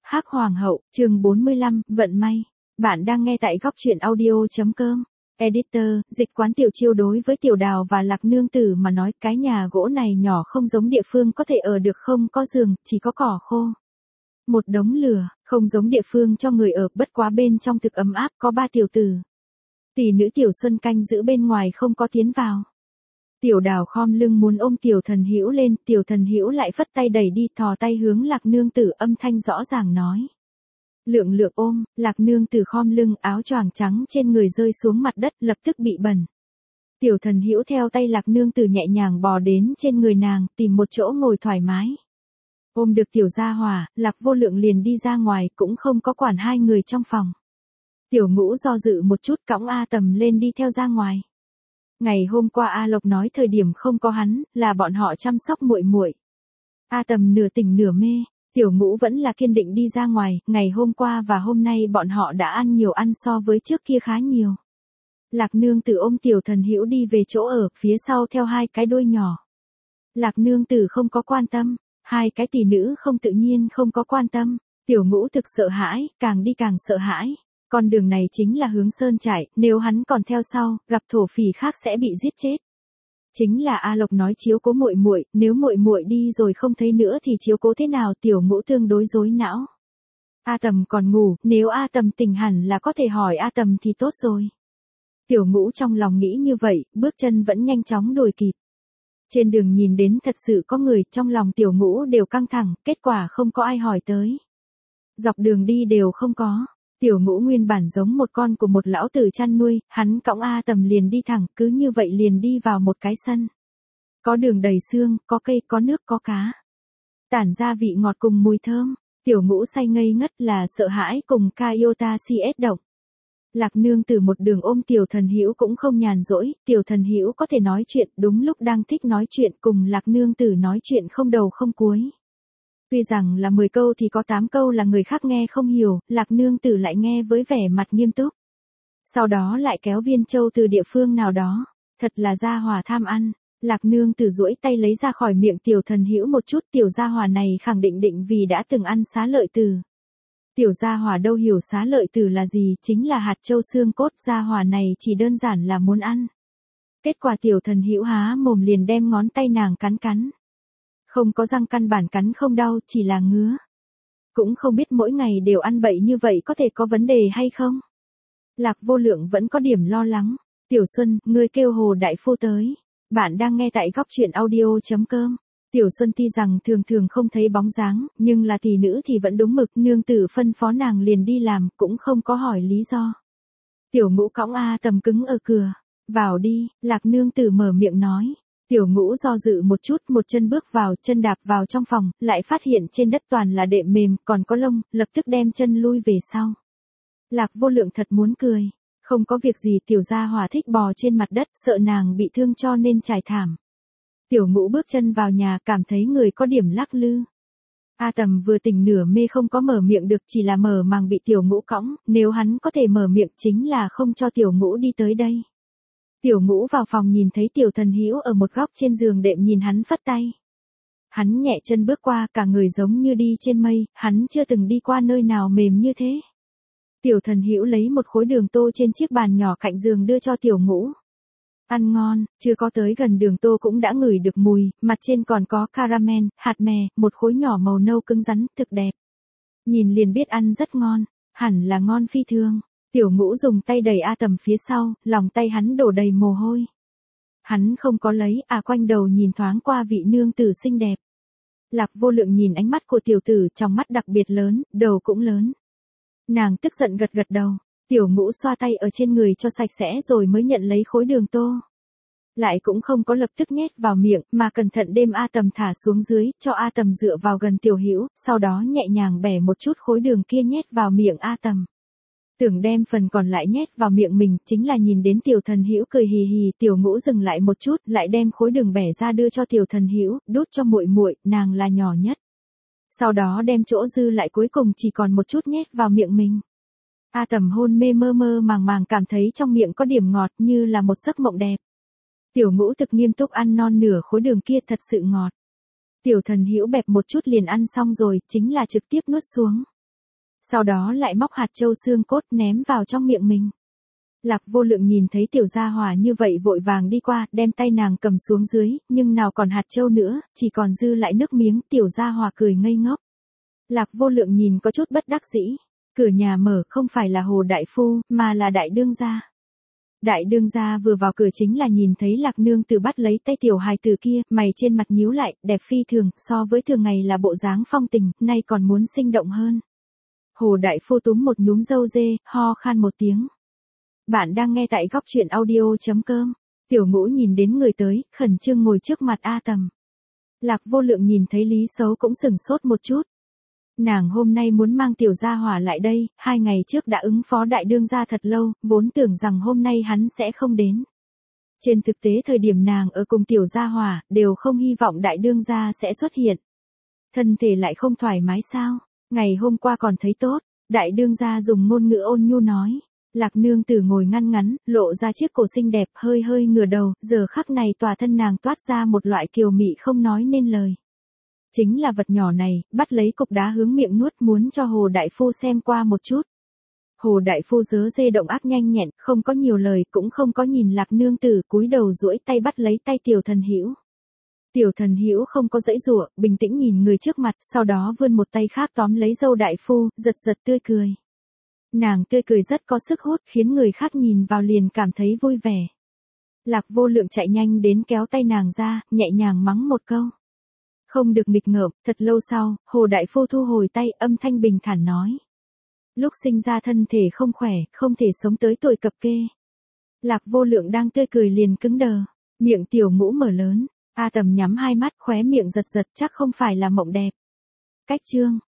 Hắc Hoàng hậu, chương 45, vận may. Bạn đang nghe tại góc truyện audio.com. Editor, Dịch Quán Tiểu Chiêu đối với Tiểu Đào và Lạc Nương Tử mà nói cái nhà gỗ này nhỏ không giống địa phương có thể ở được, không có giường, chỉ có cỏ khô. Một đống lửa, không giống địa phương cho người ở, bất quá bên trong thực ấm áp, có 3 tiểu tử. Tỷ nữ Tiểu Xuân canh giữ bên ngoài không có tiến vào. Tiểu Đào khom lưng muốn ôm Tiểu Thần Hữu lên, Tiểu Thần Hữu lại phất tay đẩy đi, thò tay hướng Lạc Nương Tử, âm thanh rõ ràng nói. Lượng lượng ôm, Lạc Nương Tử khom lưng, áo choàng trắng trên người rơi xuống mặt đất, lập tức bị bẩn. Tiểu Thần Hữu theo tay Lạc Nương Tử nhẹ nhàng bò đến trên người nàng, tìm một chỗ ngồi thoải mái. Ôm được Tiểu Gia Hỏa, Lạc Vô Lượng liền đi ra ngoài, cũng không có quản hai người trong phòng. Tiểu Ngũ do dự một chút, cõng A Tầm lên đi theo ra ngoài. Ngày hôm qua A Lộc nói thời điểm không có hắn, là bọn họ chăm sóc muội muội. A Tầm nửa tỉnh nửa mê, Tiểu Ngũ vẫn là kiên định đi ra ngoài, ngày hôm qua và hôm nay bọn họ đã ăn nhiều, ăn so với trước kia khá nhiều. Lạc Nương Tử ôm Tiểu Thần Hữu đi về chỗ ở, phía sau theo hai cái đuôi nhỏ. Lạc Nương Tử không có quan tâm, hai cái tỷ nữ không tự nhiên không có quan tâm, Tiểu Ngũ thực sợ hãi, càng đi càng sợ hãi. Con đường này chính là hướng sơn trại, nếu hắn còn theo sau, gặp thổ phỉ khác sẽ bị giết chết. Chính là A Lộc nói chiếu cố muội muội, nếu muội muội đi rồi không thấy nữa thì chiếu cố thế nào, Tiểu Ngũ tương đối rối não. A Tầm còn ngủ, nếu A Tầm tỉnh hẳn là có thể hỏi A Tầm thì tốt rồi. Tiểu Ngũ trong lòng nghĩ như vậy, bước chân vẫn nhanh chóng đuổi kịp. Trên đường nhìn đến thật sự có người, trong lòng Tiểu Ngũ đều căng thẳng, kết quả không có ai hỏi tới. Dọc đường đi đều không có. Tiểu Ngũ nguyên bản giống một con của một lão tử chăn nuôi, hắn cõng A Tầm liền đi thẳng, cứ như vậy liền đi vào một cái sân. Có đường đầy xương, có cây, có nước, có cá. Tản ra vị ngọt cùng mùi thơm, Tiểu Ngũ say ngây ngất là sợ hãi cùng Kaiota CS động. Lạc Nương Tử một đường ôm Tiểu Thần Hữu cũng không nhàn rỗi, Tiểu Thần Hữu có thể nói chuyện, đúng lúc đang thích nói chuyện, cùng Lạc Nương Tử nói chuyện không đầu không cuối. Tuy rằng là 10 câu thì có 8 câu là người khác nghe không hiểu, Lạc Nương Tử lại nghe với vẻ mặt nghiêm túc. Sau đó lại kéo viên châu từ địa phương nào đó, thật là Gia Hỏa tham ăn. Lạc Nương Tử duỗi tay lấy ra khỏi miệng Tiểu Thần Hữu một chút, Tiểu Gia Hỏa này khẳng định vì đã từng ăn xá lợi tử. Tiểu Gia Hỏa đâu hiểu xá lợi tử là gì, chính là hạt châu xương cốt, Gia Hỏa này chỉ đơn giản là muốn ăn. Kết quả Tiểu Thần Hữu há mồm liền đem ngón tay nàng cắn. Không có răng, căn bản cắn không đau, chỉ là ngứa. Cũng không biết mỗi ngày đều ăn bậy như vậy có thể có vấn đề hay không. Lạc Vô Lượng vẫn có điểm lo lắng. Tiểu Xuân, ngươi kêu Hồ Đại Phu tới. Bạn đang nghe tại góc truyện audio.com. Tiểu Xuân tuy rằng thường không thấy bóng dáng, nhưng là tỷ nữ thì vẫn đúng mực, nương tử phân phó nàng liền đi làm, cũng không có hỏi lý do. Tiểu Ngũ cõng A Tầm cứng ở cửa. Vào đi, Lạc Nương Tử mở miệng nói. Tiểu Ngũ do dự một chút, một chân bước vào, chân đạp vào trong phòng, lại phát hiện trên đất toàn là đệm mềm, còn có lông, lập tức đem chân lui về sau. Lạc Vô Lượng thật muốn cười. Không có việc gì, Tiểu Gia Hỏa thích bò trên mặt đất, sợ nàng bị thương cho nên trải thảm. Tiểu Ngũ bước chân vào nhà, cảm thấy người có điểm lắc lư. A Tầm vừa tỉnh nửa mê không có mở miệng được, chỉ là mở màng bị Tiểu Ngũ cõng, nếu hắn có thể mở miệng chính là không cho Tiểu Ngũ đi tới đây. Tiểu Ngũ vào phòng nhìn thấy Tiểu Thần Hữu ở một góc trên giường đệm nhìn hắn phất tay. Hắn nhẹ chân bước qua, cả người giống như đi trên mây, hắn chưa từng đi qua nơi nào mềm như thế. Tiểu Thần Hữu lấy một khối đường tô trên chiếc bàn nhỏ cạnh giường đưa cho Tiểu Ngũ. Ăn ngon, chưa có tới gần đường tô cũng đã ngửi được mùi, mặt trên còn có caramel, hạt mè, một khối nhỏ màu nâu cứng rắn, thực đẹp. Nhìn liền biết ăn rất ngon, hẳn là ngon phi thường. Tiểu Ngũ dùng tay đẩy A Tầm phía sau, lòng tay hắn đổ đầy mồ hôi. Hắn không có lấy, quanh đầu nhìn thoáng qua vị nương tử xinh đẹp. Lạc Vô Lượng nhìn ánh mắt của tiểu tử, trong mắt đặc biệt lớn, đầu cũng lớn. Nàng tức giận gật đầu. Tiểu Ngũ xoa tay ở trên người cho sạch sẽ rồi mới nhận lấy khối đường tô. Lại cũng không có lập tức nhét vào miệng, mà cẩn thận đem A Tầm thả xuống dưới, cho A Tầm dựa vào gần Tiểu Hữu, sau đó nhẹ nhàng bẻ một chút khối đường kia nhét vào miệng A Tầm. Tưởng đem phần còn lại nhét vào miệng mình, chính là nhìn đến Tiểu Thần Hữu cười hì hì, Tiểu Ngũ dừng lại một chút, lại đem khối đường bẻ ra đưa cho Tiểu Thần Hữu, đút cho muội muội, nàng là nhỏ nhất. Sau đó đem chỗ dư lại cuối cùng chỉ còn một chút nhét vào miệng mình. A Tầm hôn mê mơ màng cảm thấy trong miệng có điểm ngọt như là một giấc mộng đẹp. Tiểu Ngũ thực nghiêm túc ăn non nửa khối đường kia, thật sự ngọt. Tiểu Thần Hữu bẹp một chút liền ăn xong rồi, chính là trực tiếp nuốt xuống. Sau đó lại móc hạt châu xương cốt ném vào trong miệng mình. Lạc Vô Lượng nhìn thấy tiểu gia hỏa như vậy vội vàng đi qua, đem tay nàng cầm xuống dưới, nhưng nào còn hạt châu nữa, chỉ còn dư lại nước miếng, tiểu gia hỏa cười ngây ngốc. Lạc Vô Lượng nhìn có chút bất đắc dĩ, cửa nhà mở không phải là Hồ đại phu, mà là đại đương gia. Đại đương gia vừa vào cửa chính là nhìn thấy Lạc nương tử bắt lấy tay tiểu hài tử kia, mày trên mặt nhíu lại, đẹp phi thường, so với thường ngày là bộ dáng phong tình, nay còn muốn sinh động hơn. Hồ đại phu túm một nhúm râu dê, ho khan một tiếng. Bạn đang nghe tại góc truyện audio.com. Tiểu Ngũ nhìn đến người tới, khẩn trương ngồi trước mặt A Tầm. Lạc Vô Lượng nhìn thấy Lý Sấu cũng sửng sốt một chút. Nàng hôm nay muốn mang tiểu gia hỏa lại đây, 2 ngày trước đã ứng phó đại đương gia thật lâu, vốn tưởng rằng hôm nay hắn sẽ không đến. Trên thực tế thời điểm nàng ở cùng tiểu gia hỏa, đều không hy vọng đại đương gia sẽ xuất hiện. Thân thể lại không thoải mái sao, ngày hôm qua còn thấy tốt, đại đương gia dùng ngôn ngữ ôn nhu nói. Lạc nương tử ngồi ngăn ngắn, lộ ra chiếc cổ xinh đẹp, hơi hơi ngửa đầu, giờ khắc này tòa thân nàng toát ra một loại kiều mị không nói nên lời. Chính là vật nhỏ này, bắt lấy cục đá hướng miệng nuốt, muốn cho Hồ đại phu xem qua một chút. Hồ đại phu dớ dê động ác nhanh nhẹn, không có nhiều lời, cũng không có nhìn Lạc nương tử, cúi đầu duỗi tay bắt lấy tay tiểu thần hữu. Tiểu thần hữu không có giãy giụa, bình tĩnh nhìn người trước mặt, sau đó vươn một tay khác tóm lấy râu đại phu, giật giật tươi cười. Nàng tươi cười rất có sức hút, khiến người khác nhìn vào liền cảm thấy vui vẻ. Lạc Vô Lượng chạy nhanh đến kéo tay nàng ra, nhẹ nhàng mắng một câu. Không được nghịch ngợm. Thật lâu sau, Hồ đại phu thu hồi tay, âm thanh bình thản nói. Lúc sinh ra thân thể không khỏe, không thể sống tới tuổi cập kê. Lạc Vô Lượng đang tươi cười liền cứng đờ, miệng Tiểu Ngũ mở lớn, A Tầm nhắm hai mắt, khóe miệng giật giật, chắc không phải là mộng đẹp. Cách chương